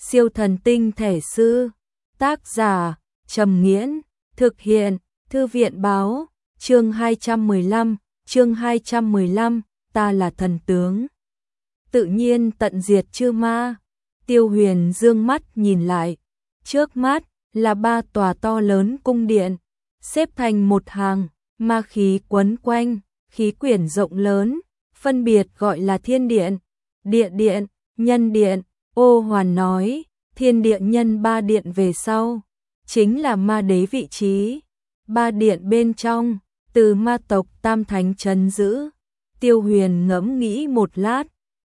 Siêu thần tinh thể sư. Tác giả Trầm Nghiễn. Thực hiện Thư viện báo. Chương 215, ta là thần tướng. Tự nhiên tận diệt chư ma. Tiêu Huyền dương mắt nhìn lại. Trước mắt là 3 tòa to lớn cung điện, xếp thành một hàng, ma khí quấn quanh, khí quyển rộng lớn, phân biệt gọi là thiên điện, địa điện, nhân điện. Ô Hoàn nói, thiên địa nhân 3 điện về sau, chính là ma đế vị trí. 3 điện bên trong, từ ma tộc Tam Thánh trấn giữ. Tiêu Huyền ngẫm nghĩ một lát,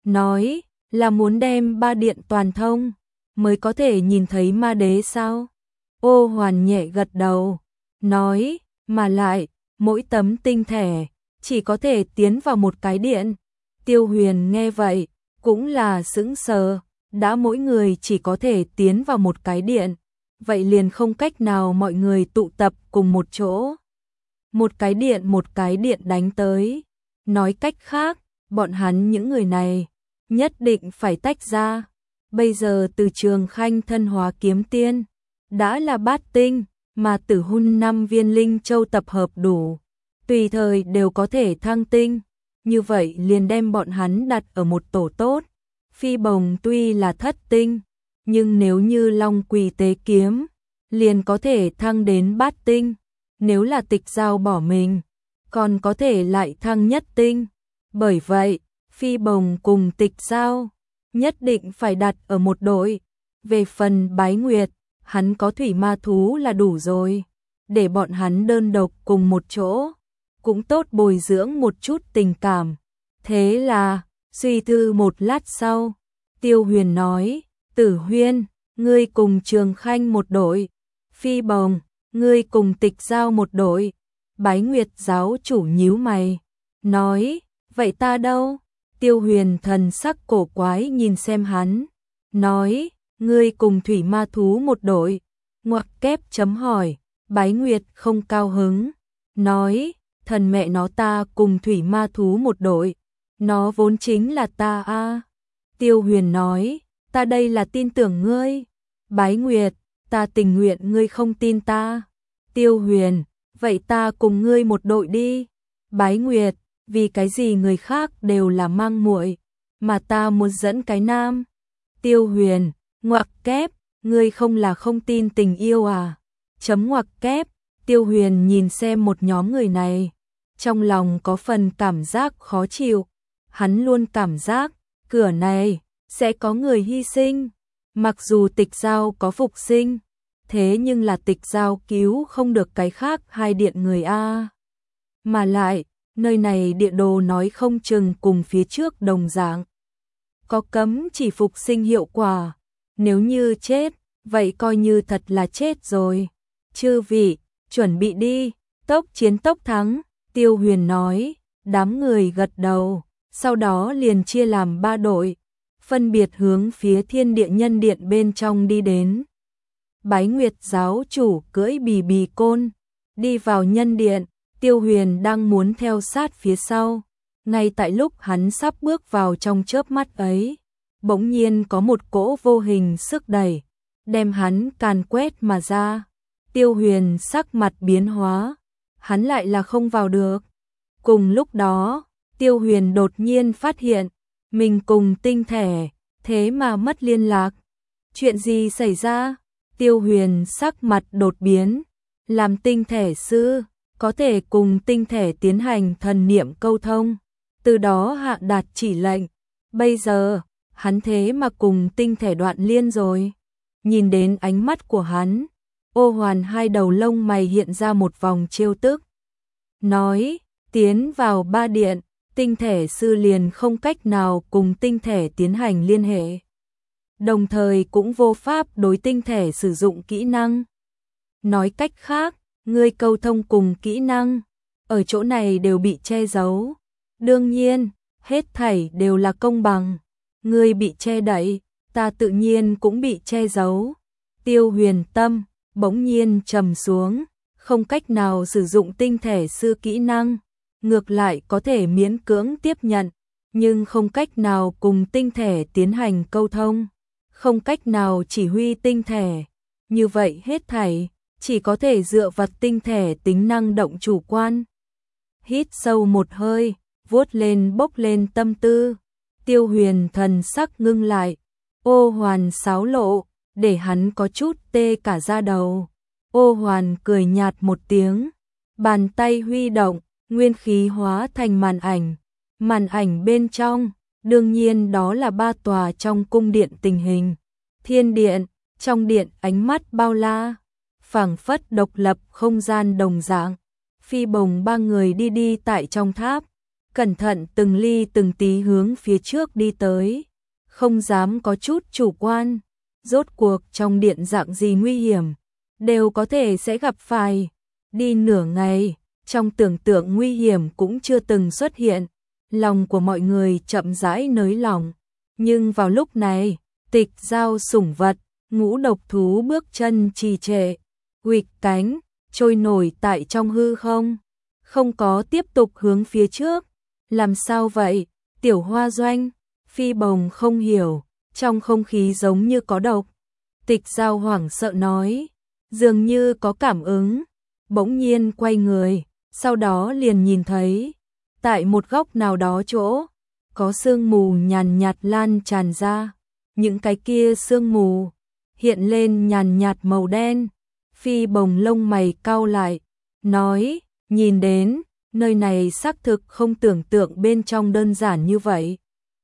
nói là muốn đem 3 điện toàn thông, mới có thể nhìn thấy ma đế sao? Ô Hoàn nhẹ gật đầu, nói, mà lại, mỗi tấm tinh thể, chỉ có thể tiến vào một cái điện. Tiêu Huyền nghe vậy, cũng là sững sờ, đã mỗi người chỉ có thể tiến vào một cái điện, vậy liền không cách nào mọi người tụ tập cùng một chỗ. Một cái điện đánh tới. Nói cách khác, bọn hắn những người này, nhất định phải tách ra. Bây giờ từ Trường Khanh thân hóa kiếm tiên, đã là bát tinh, mà Tử Hun 5 viên linh châu tập hợp đủ, tùy thời đều có thể thăng tinh. Như vậy liền đem bọn hắn đặt ở một tổ tốt. Phi Bồng tuy là thất tinh, nhưng nếu như Long Quỳ tế kiếm, liền có thể thăng đến bát tinh. Nếu là Tịch Giao bỏ mình, còn có thể lại thăng nhất tinh. Bởi vậy, Phi Bồng cùng Tịch Giao nhất định phải đặt ở một đội. Về phần Bái Nguyệt, hắn có thủy ma thú là đủ rồi, để bọn hắn đơn độc cùng một chỗ, cũng tốt bồi dưỡng một chút tình cảm. Thế là, suy tư một lát sau, Tiêu Huyền nói, Tử Huyên, ngươi cùng Trường Khanh một đội, Phi Bồng, ngươi cùng Tịch Giao một đội. Bái Nguyệt giáo chủ nhíu mày, nói, vậy ta đâu? Tiêu Huyền thần sắc cổ quái nhìn xem hắn, nói, ngươi cùng thủy ma thú một đội. Ngoặc kép chấm hỏi. Bái Nguyệt không cao hứng, nói, thần mẹ nó, ta cùng thủy ma thú một đội, nó vốn chính là ta a. Tiêu Huyền nói, ta đây là tin tưởng ngươi. Bái Nguyệt, ta tình nguyện ngươi không tin ta. Tiêu Huyền, vậy ta cùng ngươi một đội đi. Bái Nguyệt, vì cái gì người khác đều là mang muội, mà ta muốn dẫn cái nam? Tiêu Huyền, ngoặc kép, ngươi không là không tin tình yêu à? Chấm ngoặc kép. Tiêu Huyền nhìn xem một nhóm người này, trong lòng có phần cảm giác khó chịu. Hắn luôn cảm giác, cửa này, sẽ có người hy sinh. Mặc dù Tịch Giao có phục sinh, thế nhưng là Tịch Giao cứu không được cái khác 2 điện người a. Mà lại, nơi này địa đồ nói không chừng cùng phía trước đồng dạng, có cấm chỉ phục sinh hiệu quả. Nếu như chết, vậy coi như thật là chết rồi. Chư vị, chuẩn bị đi, tốc chiến tốc thắng. Tiêu Huyền nói. Đám người gật đầu, sau đó liền chia làm 3 đội, phân biệt hướng phía thiên địa nhân điện bên trong đi đến. Bái Nguyệt giáo chủ cưỡi bì bì côn, đi vào nhân điện. Tiêu Huyền đang muốn theo sát phía sau. Ngay tại lúc hắn sắp bước vào trong chớp mắt ấy, bỗng nhiên có một cỗ vô hình sức đẩy, đem hắn càn quét mà ra. Tiêu Huyền sắc mặt biến hóa, hắn lại là không vào được. Cùng lúc đó, Tiêu Huyền đột nhiên phát hiện, mình cùng tinh thể, thế mà mất liên lạc. Chuyện gì xảy ra? Tiêu Huyền sắc mặt đột biến, làm tinh thể sư, có thể cùng tinh thể tiến hành thần niệm câu thông, từ đó hạ đạt chỉ lệnh. Bây giờ, hắn thế mà cùng tinh thể đoạn liên rồi. Nhìn đến ánh mắt của hắn, Ô Hoàn 2 đầu lông mày hiện ra một vòng trêu tức. Nói, tiến vào 3 điện, tinh thể sư liền không cách nào cùng tinh thể tiến hành liên hệ. Đồng thời cũng vô pháp đối tinh thể sử dụng kỹ năng. Nói cách khác, ngươi câu thông cùng kỹ năng, ở chỗ này đều bị che giấu. Đương nhiên, hết thảy đều là công bằng. Ngươi bị che đậy, ta tự nhiên cũng bị che giấu. Tiêu Huyền tâm bỗng nhiên trầm xuống, không cách nào sử dụng tinh thể sư kỹ năng, ngược lại có thể miễn cưỡng tiếp nhận, nhưng không cách nào cùng tinh thể tiến hành câu thông. không cách nào chỉ huy tinh thể. Như vậy hết thảy, chỉ có thể dựa vào tinh thể tính năng động chủ quan. Hít sâu một hơi, vuốt lên bốc lên tâm tư. Tiêu Huyền thần sắc ngưng lại, Ô Hoàn xáo lộ, để hắn có chút tê cả da đầu. Ô Hoàn cười nhạt một tiếng, bàn tay huy động, nguyên khí hóa thành màn ảnh. Màn ảnh bên trong, đương nhiên đó là 3 tòa trong cung điện tình hình. Thiên điện, trong điện ánh mắt bao la, phảng phất độc lập không gian đồng dạng. Phi Bồng 3 người đi tại trong tháp, cẩn thận từng ly từng tí hướng phía trước đi tới, không dám có chút chủ quan. Rốt cuộc trong điện dạng gì nguy hiểm, đều có thể sẽ gặp phải. Đi nửa ngày, trong tưởng tượng nguy hiểm cũng chưa từng xuất hiện, lòng của mọi người chậm rãi nới lỏng. Nhưng vào lúc này, Tịch Giao sủng vật, Ngũ độc thú bước chân trì trệ, huỵch cánh, trôi nổi tại trong hư không có tiếp tục hướng phía trước. Làm sao vậy, Tiểu Hoa Doanh? Phi Bồng không hiểu, trong không khí giống như có độc. Tịch Giao hoảng sợ nói, dường như có cảm ứng, bỗng nhiên quay người, sau đó liền nhìn thấy, tại một góc nào đó chỗ, có sương mù nhàn nhạt lan tràn ra. Những cái kia sương mù hiện lên nhàn nhạt màu đen. Phi Bồng lông mày cau lại, nói, nhìn đến, nơi này xác thực không tưởng tượng bên trong đơn giản như vậy.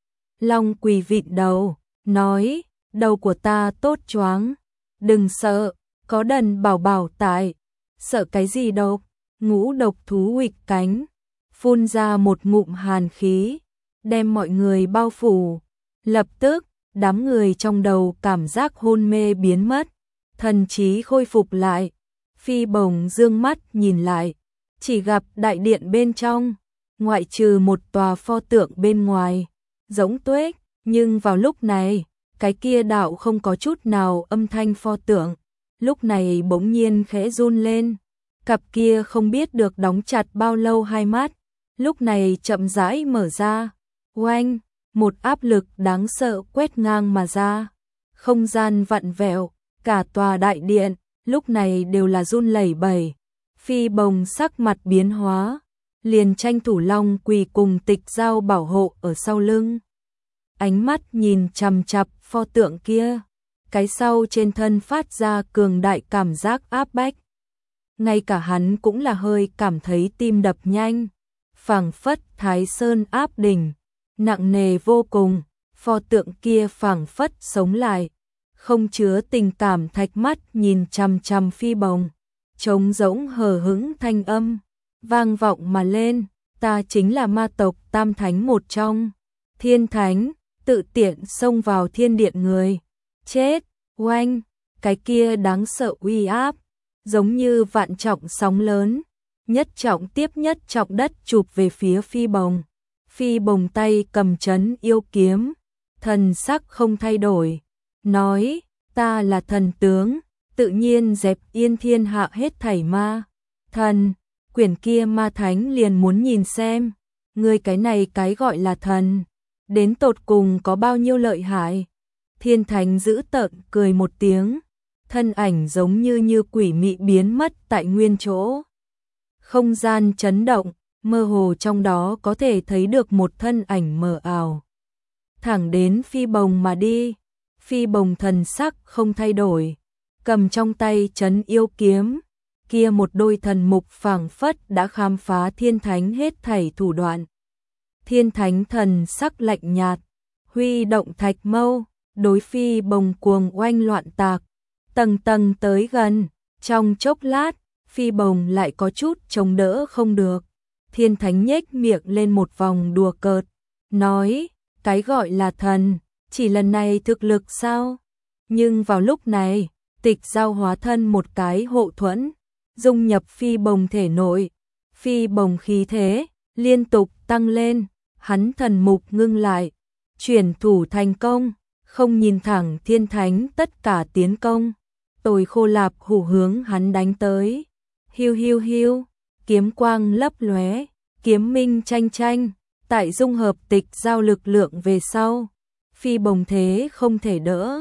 Long Quỳ vịn đầu, nói, đầu của ta tốt choáng, đừng sợ, có Đần Bảo Bảo tại, sợ cái gì đâu. Ngũ độc thú huỵch cánh, phun ra một ngụm hàn khí, đem mọi người bao phủ. Lập tức, đám người trong đầu cảm giác hôn mê biến mất, thần trí khôi phục lại. Phi Bồng dương mắt nhìn lại, chỉ gặp đại điện bên trong, ngoại trừ một tòa pho tượng bên ngoài, giống tuếch, nhưng vào lúc này, cái kia đạo không có chút nào âm thanh pho tượng, lúc này bỗng nhiên khẽ run lên. Cặp kia không biết được đóng chặt bao lâu hai mắt, lúc này chậm rãi mở ra. Oanh, một áp lực đáng sợ quét ngang mà ra. Không gian vặn vẹo, cả tòa đại điện, lúc này đều là run lẩy bẩy. Phi Bồng sắc mặt biến hóa, liền tranh thủ Long Quỳ cùng Tịch Giao bảo hộ ở sau lưng. Ánh mắt nhìn chằm chằm pho tượng kia, cái sau trên thân phát ra cường đại cảm giác áp bách. Ngay cả hắn cũng là hơi cảm thấy tim đập nhanh, phảng phất Thái Sơn áp đỉnh, nặng nề vô cùng. Pho tượng kia phảng phất sống lại, không chứa tình cảm thạch mắt nhìn chằm chằm Phi Bồng, trống rỗng hờ hững thanh âm vang vọng mà lên, ta chính là ma tộc Tam Thánh một trong, Thiên Thánh, tự tiện xông vào thiên điện người, chết. Oanh, cái kia đáng sợ uy áp, giống như vạn trọng sóng lớn, nhất trọng tiếp nhất trọng đất chụp về phía Phi Bồng. Phi Bồng tay cầm trấn yêu kiếm, thần sắc không thay đổi, nói, ta là thần tướng, tự nhiên dẹp yên thiên hạ hết thảy ma. Thần, quyển kia ma thánh liền muốn nhìn xem, ngươi cái này cái gọi là thần, đến tột cùng có bao nhiêu lợi hại. Thiên Thánh giữ tợn cười một tiếng, thân ảnh giống như quỷ mị biến mất tại nguyên chỗ. Không gian chấn động, mơ hồ trong đó có thể thấy được một thân ảnh mờ ảo. Thẳng đến Phi Bồng mà đi. Phi Bồng thần sắc không thay đổi, cầm trong tay trấn yêu kiếm, kia một đôi thần mục phảng phất đã khám phá Thiên Thánh hết thảy thủ đoạn. Thiên Thánh thần sắc lạnh nhạt, huy động thạch mâu, đối Phi Bồng cuồng oanh loạn tạc, tầng tầng tới gần. Trong chốc lát, Phi Bồng lại có chút chống đỡ không được. Thiên Thánh nhếch miệng lên một vòng đùa cợt, nói, cái gọi là thần, chỉ lần này thực lực sao? Nhưng vào lúc này, Tịch Giao hóa thân một cái hộ thuẫn, dung nhập Phi Bồng thể nội. Phi Bồng khí thế liên tục tăng lên, hắn thần mục ngưng lại, chuyển thủ thành công, không nhìn thẳng Thiên Thánh tất cả tiến công. Tồi Khô Lạp hủ hướng hắn đánh tới. Hiu hiu hiu, kiếm quang lấp lóe, kiếm minh tranh tranh, tại dung hợp Tịch Giao lực lượng về sau, Phi Bồng thế không thể đỡ,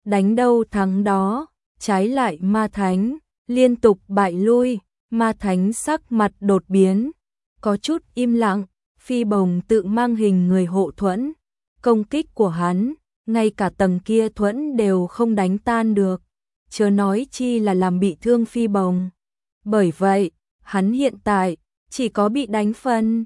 đánh đâu thắng đó, trái lại Ma Thánh liên tục bại lui, Ma Thánh sắc mặt đột biến, có chút im lặng, Phi Bồng tự mang hình người hộ thuẫn, công kích của hắn, ngay cả tầng kia thuẫn đều không đánh tan được, chớ nói chi là làm bị thương Phi Bồng. Bởi vậy, hắn hiện tại chỉ có bị đánh phần.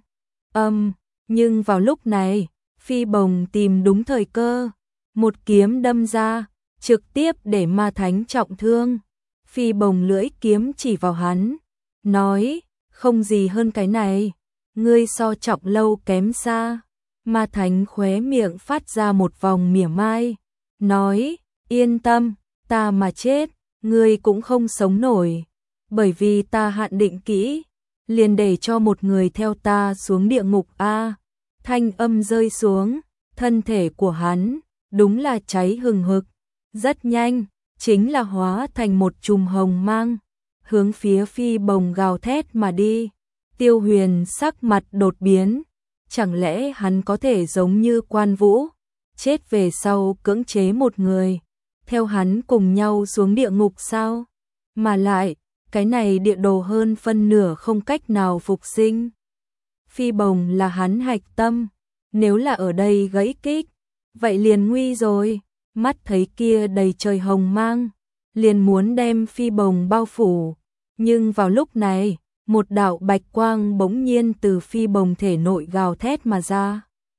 Nhưng vào lúc này, Phi Bồng tìm đúng thời cơ, một kiếm đâm ra, trực tiếp để Ma Thánh trọng thương. Phi Bồng lưỡi kiếm chỉ vào hắn, nói, không gì hơn cái này, ngươi so Trọng Lâu kém xa. Ma Thánh khóe miệng phát ra một vòng mỉa mai, nói, yên tâm, ta mà chết, ngươi cũng không sống nổi, bởi vì ta hạn định kỹ, liền để cho một người theo ta xuống địa ngục a. Thanh âm rơi xuống, thân thể của hắn đúng là cháy hừng hực, rất nhanh, chính là hóa thành một chùm hồng mang, hướng phía Phi Bồng gào thét mà đi. Tiêu Huyền sắc mặt đột biến, chẳng lẽ hắn có thể giống như Quan Vũ, chết về sau cưỡng chế một người, theo hắn cùng nhau xuống địa ngục sao? Mà lại, cái này địa đồ hơn phân nửa không cách nào phục sinh. Phi Bồng là hắn hạch tâm, nếu là ở đây gãy kích, vậy liền nguy rồi. Mắt thấy kia đầy trời hồng mang, liền muốn đem Phi Bồng bao phủ, nhưng vào lúc này, một đạo bạch quang bỗng nhiên từ Phi Bồng thể nội gào thét mà ra,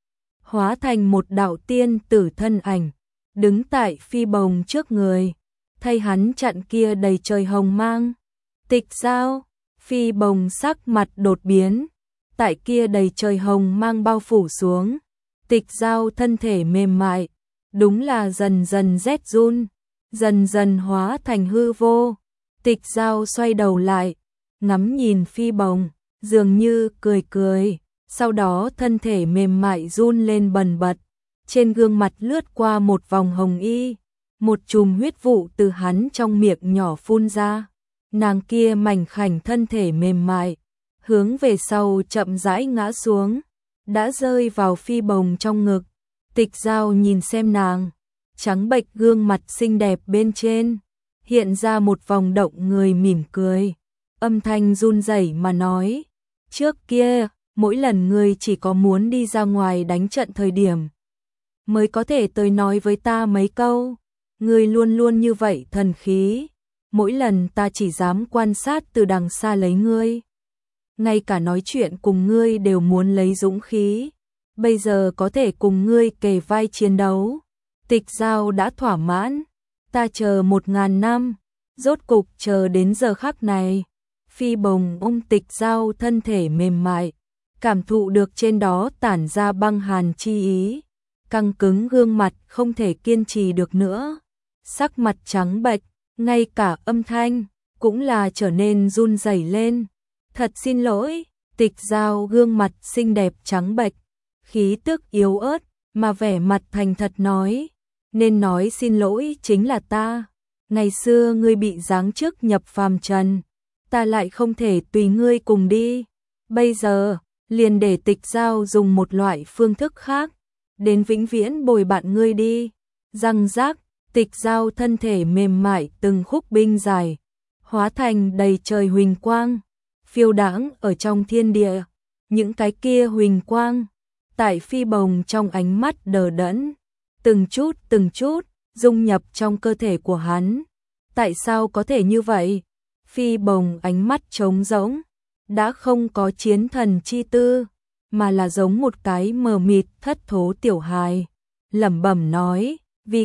hóa thành một đạo tiên tử thân ảnh, đứng tại Phi Bồng trước người, thay hắn chặn kia đầy trời hồng mang. Tịch Giao, Phi Bồng sắc mặt đột biến, tại kia đầy trời hồng mang bao phủ xuống, Tịch Giao thân thể mềm mại, đúng là dần dần rét run, dần dần hóa thành hư vô. Tịch Giao xoay đầu lại, ngắm nhìn Phi Bồng, dường như cười cười, sau đó thân thể mềm mại run lên bần bật, trên gương mặt lướt qua một vòng hồng y, một chùm huyết vụ từ hắn trong miệng nhỏ phun ra. Nàng kia mảnh khảnh thân thể mềm mại, hướng về sau chậm rãi ngã xuống, đã rơi vào Phi Bồng trong ngực. Tịch Giao nhìn xem nàng, trắng bệch gương mặt xinh đẹp bên trên, hiện ra một vòng động người mỉm cười, âm thanh run rẩy mà nói, trước kia, mỗi lần ngươi chỉ có muốn đi ra ngoài đánh trận thời điểm, mới có thể tới nói với ta mấy câu, ngươi luôn luôn như vậy thần khí, mỗi lần ta chỉ dám quan sát từ đằng xa lấy ngươi, ngay cả nói chuyện cùng ngươi đều muốn lấy dũng khí, bây giờ có thể cùng ngươi kề vai chiến đấu. Tịch Giao đã thỏa mãn, ta chờ 1000 năm, rốt cục chờ đến giờ khắc này. Phi Bồng ôm Tịch Giao thân thể mềm mại, cảm thụ được trên đó tản ra băng hàn chi ý, căng cứng gương mặt không thể kiên trì được nữa, sắc mặt trắng bệch, ngay cả âm thanh cũng là trở nên run rẩy lên. Thật xin lỗi. Tịch Giao gương mặt xinh đẹp trắng bệch, khí tức yếu ớt, mà vẻ mặt thành thật nói, nên nói xin lỗi chính là ta. Ngày xưa ngươi bị giáng chức nhập phàm trần, ta lại không thể tùy ngươi cùng đi. Bây giờ, liền để Tịch Giao dùng một loại phương thức khác, đến vĩnh viễn bồi bạn ngươi đi. Răng rác, Tịch Giao thân thể mềm mại từng khúc binh dài, hóa thành đầy trời huỳnh quang, phiêu đãng ở trong thiên địa. Những cái kia huỳnh quang, tại Phi Bồng trong ánh mắt đờ đẫn, từng chút, dung nhập trong cơ thể của hắn. Tại sao có thể như vậy? Phi Bồng ánh mắt trống rỗng, đã không có chiến thần chi tư, mà là giống một cái mờ mịt thất thố tiểu hài, lẩm bẩm nói, vì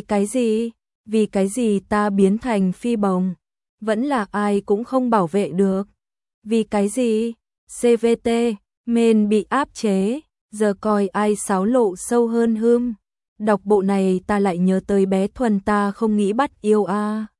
cái gì ta biến thành Phi Bồng, vẫn là ai cũng không bảo vệ được. Vì cái gì? CVT, men bị áp chế, giờ coi ai xáo lộ sâu hơn hưm. Đọc bộ này ta lại nhớ tới bé Thuần ta không nghĩ bắt yêu a.